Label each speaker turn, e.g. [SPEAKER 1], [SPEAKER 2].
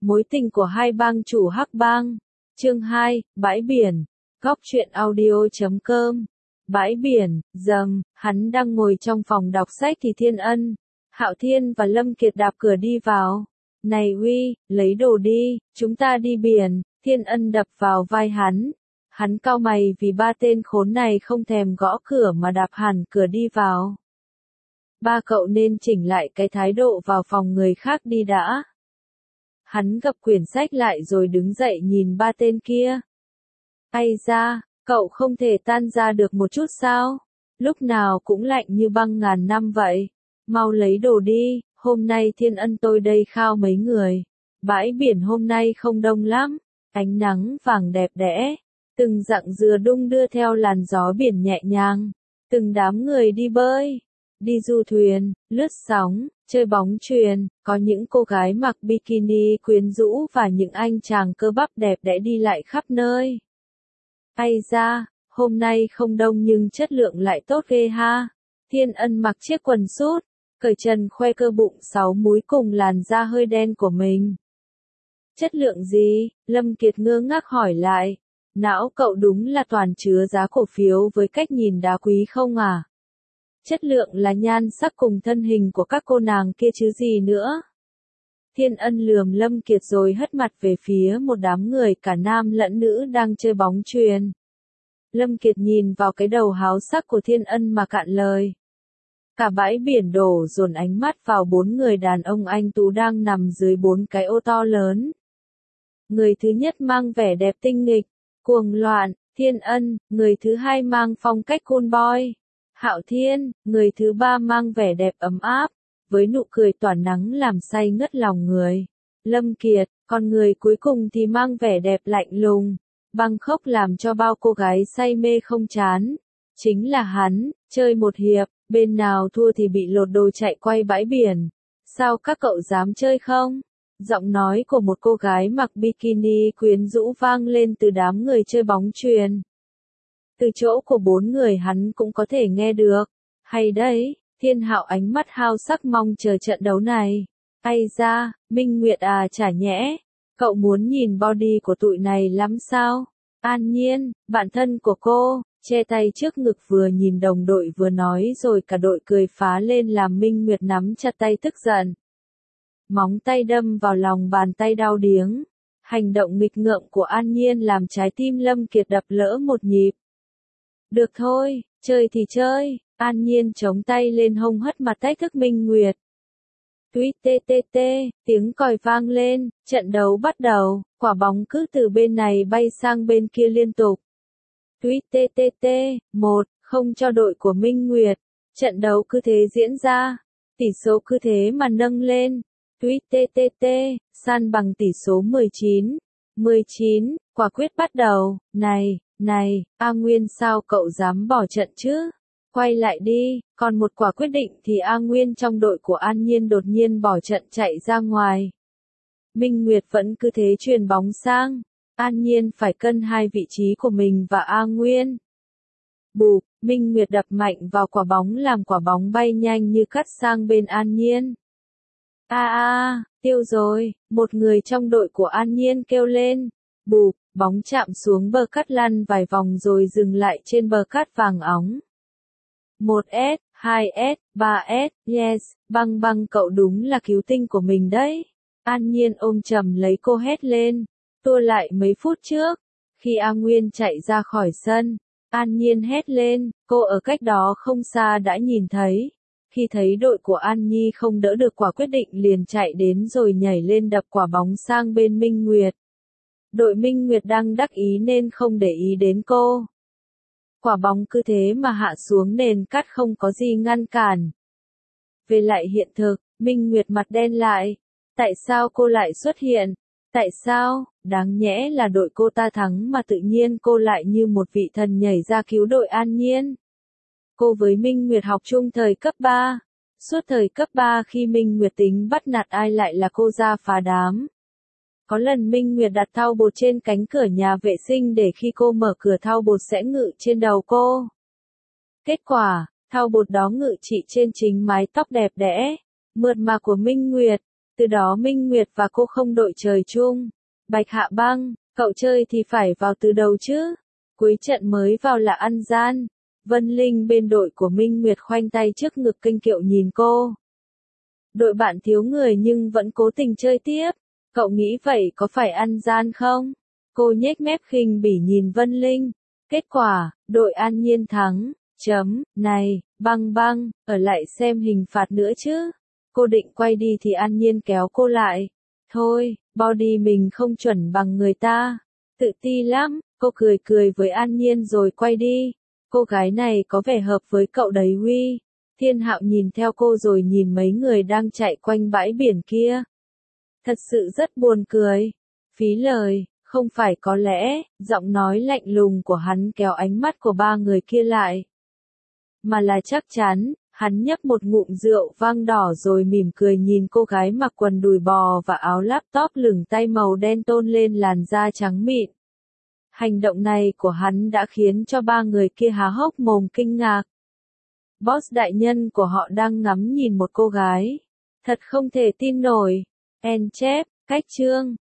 [SPEAKER 1] Mối tình của hai bang chủ Hắc Bang. Chương 2, Bãi biển. Góc truyện audio.com. Bãi biển, hắn đang ngồi trong phòng đọc sách thì Thiên Ân, Hạo Thiên và Lâm Kiệt đạp cửa đi vào. Này Huy, lấy đồ đi, chúng ta đi biển. Thiên Ân đập vào vai hắn. Hắn cau mày vì ba tên khốn này không thèm gõ cửa mà đạp hẳn cửa đi vào. Ba cậu nên chỉnh lại cái thái độ vào phòng người khác đi đã. Hắn gập quyển sách lại rồi đứng dậy nhìn ba tên kia. Ây da, cậu không thể tan ra được một chút sao? Lúc nào cũng lạnh như băng ngàn năm vậy. Mau lấy đồ đi, hôm nay Thiên Ân tôi đây khao mấy người. Bãi biển hôm nay không đông lắm, ánh nắng vàng đẹp đẽ. Từng dặng dừa đung đưa theo làn gió biển nhẹ nhàng. Từng đám người đi bơi, đi du thuyền, lướt sóng, chơi bóng chuyền, có những cô gái mặc bikini quyến rũ và những anh chàng cơ bắp đẹp đẽ đi lại khắp nơi. Ây da, hôm nay không đông nhưng chất lượng lại tốt ghê ha. Thiên Ân mặc chiếc quần sút, cởi trần khoe cơ bụng 6 múi cùng làn da hơi đen của mình. Chất lượng gì? Lâm Kiệt ngơ ngác hỏi lại. Não cậu đúng là toàn chứa giá cổ phiếu với cách nhìn đá quý không à? Chất lượng là nhan sắc cùng thân hình của các cô nàng kia chứ gì nữa. Thiên Ân lườm Lâm Kiệt rồi hất mặt về phía một đám người cả nam lẫn nữ đang chơi bóng chuyền. Lâm Kiệt nhìn vào cái đầu háo sắc của Thiên Ân mà cạn lời. Cả bãi biển đổ dồn ánh mắt vào 4 người đàn ông anh tú đang nằm dưới 4 cái ô to lớn. Người thứ nhất mang vẻ đẹp tinh nghịch, cuồng loạn, Thiên Ân. Người thứ hai mang phong cách cool boy, Hạo Thiên. Người thứ ba mang vẻ đẹp ấm áp, với nụ cười tỏa nắng làm say ngất lòng người, Lâm Kiệt. Còn người cuối cùng thì mang vẻ đẹp lạnh lùng, băng khốc làm cho bao cô gái say mê không chán. Chính là hắn. Chơi một hiệp, bên nào thua thì bị lột đồ chạy quay bãi biển. Sao các cậu dám chơi không? Giọng nói của một cô gái mặc bikini quyến rũ vang lên từ đám người chơi bóng chuyền. Từ chỗ của 4 người hắn cũng có thể nghe được. Hay đấy, Thiên Hạo ánh mắt hao sắc mong chờ trận đấu này. Ây da, Minh Nguyệt à chả nhẽ. Cậu muốn nhìn body của tụi này lắm sao? An Nhiên, bạn thân của cô, che tay trước ngực vừa nhìn đồng đội vừa nói rồi cả đội cười phá lên làm Minh Nguyệt nắm chặt tay tức giận. Móng tay đâm vào lòng bàn tay đau điếng. Hành động nghịch ngợm của An Nhiên làm trái tim Lâm Kiệt đập lỡ một nhịp. Được thôi, chơi thì chơi. An Nhiên chống tay lên hông hất mặt thách thức Minh Nguyệt. Tuýt tê tê tê, tiếng còi vang lên, trận đấu bắt đầu, quả bóng cứ từ bên này bay sang bên kia liên tục. Tuýt tê tê tê, 1-0 cho đội của Minh Nguyệt. Trận đấu cứ thế diễn ra, tỷ số cứ thế mà nâng lên. Tuýt tê tê tê, san bằng tỷ số 19, quả quyết bắt đầu. Này, A Nguyên sao cậu dám bỏ trận chứ? Quay lại đi, còn một quả quyết định thì A Nguyên trong đội của An Nhiên đột nhiên bỏ trận chạy ra ngoài. Minh Nguyệt vẫn cứ thế chuyền bóng sang. An Nhiên phải cân hai vị trí của mình và A Nguyên. Bụp, Minh Nguyệt đập mạnh vào quả bóng làm quả bóng bay nhanh như cắt sang bên An Nhiên. Tiêu rồi, một người trong đội của An Nhiên kêu lên. Bụp, bóng chạm xuống bờ cát lăn vài vòng rồi dừng lại trên bờ cát vàng óng. 1S, 2S, 3S, yes, băng cậu đúng là cứu tinh của mình đấy. An Nhiên ôm chầm lấy cô hét lên. Tua lại mấy phút trước, khi A Nguyên chạy ra khỏi sân, An Nhiên hét lên, cô ở cách đó không xa đã nhìn thấy. Khi thấy đội của An Nhi không đỡ được quả quyết định liền chạy đến rồi nhảy lên đập quả bóng sang bên Minh Nguyệt. Đội Minh Nguyệt đang đắc ý nên không để ý đến cô. Quả bóng cứ thế mà hạ xuống nền cát không có gì ngăn cản. Về lại hiện thực, Minh Nguyệt mặt đen lại. Tại sao cô lại xuất hiện? Tại sao? Đáng nhẽ là đội cô ta thắng mà tự nhiên cô lại như một vị thần nhảy ra cứu đội An Nhiên. Cô với Minh Nguyệt học chung thời cấp 3. Suốt thời cấp 3 khi Minh Nguyệt tính bắt nạt ai lại là cô ra phá đám. Có lần Minh Nguyệt đặt thau bột trên cánh cửa nhà vệ sinh để khi cô mở cửa thau bột sẽ ngự trên đầu cô. Kết quả, thau bột đó ngự trị trên chính mái tóc đẹp đẽ, mượt mà của Minh Nguyệt. Từ đó Minh Nguyệt và cô không đội trời chung. Bạch Hạ Băng, cậu chơi thì phải vào từ đầu chứ. Cuối trận mới vào là ăn gian. Vân Linh bên đội của Minh Nguyệt khoanh tay trước ngực kinh kiệu nhìn cô. Đội bạn thiếu người nhưng vẫn cố tình chơi tiếp. Cậu nghĩ vậy có phải ăn gian không? Cô nhếch mép khinh bỉ nhìn Vân Linh. Kết quả, đội An Nhiên thắng. Này, Băng Băng, ở lại xem hình phạt nữa chứ. Cô định quay đi thì An Nhiên kéo cô lại. Thôi, body mình không chuẩn bằng người ta. Tự ti lắm, cô cười cười với An Nhiên rồi quay đi. Cô gái này có vẻ hợp với cậu đấy Huy. Thiên Hạo nhìn theo cô rồi nhìn mấy người đang chạy quanh bãi biển kia. Thật sự rất buồn cười. Phí lời, không phải có lẽ, giọng nói lạnh lùng của hắn kéo ánh mắt của ba người kia lại. Mà là chắc chắn, hắn nhấp một ngụm rượu vang đỏ rồi mỉm cười nhìn cô gái mặc quần đùi bò và áo laptop lửng tay màu đen tôn lên làn da trắng mịn. Hành động này của hắn đã khiến cho ba người kia há hốc mồm kinh ngạc. Boss đại nhân của họ đang ngắm nhìn một cô gái. Thật không thể tin nổi. En chép, cách chương.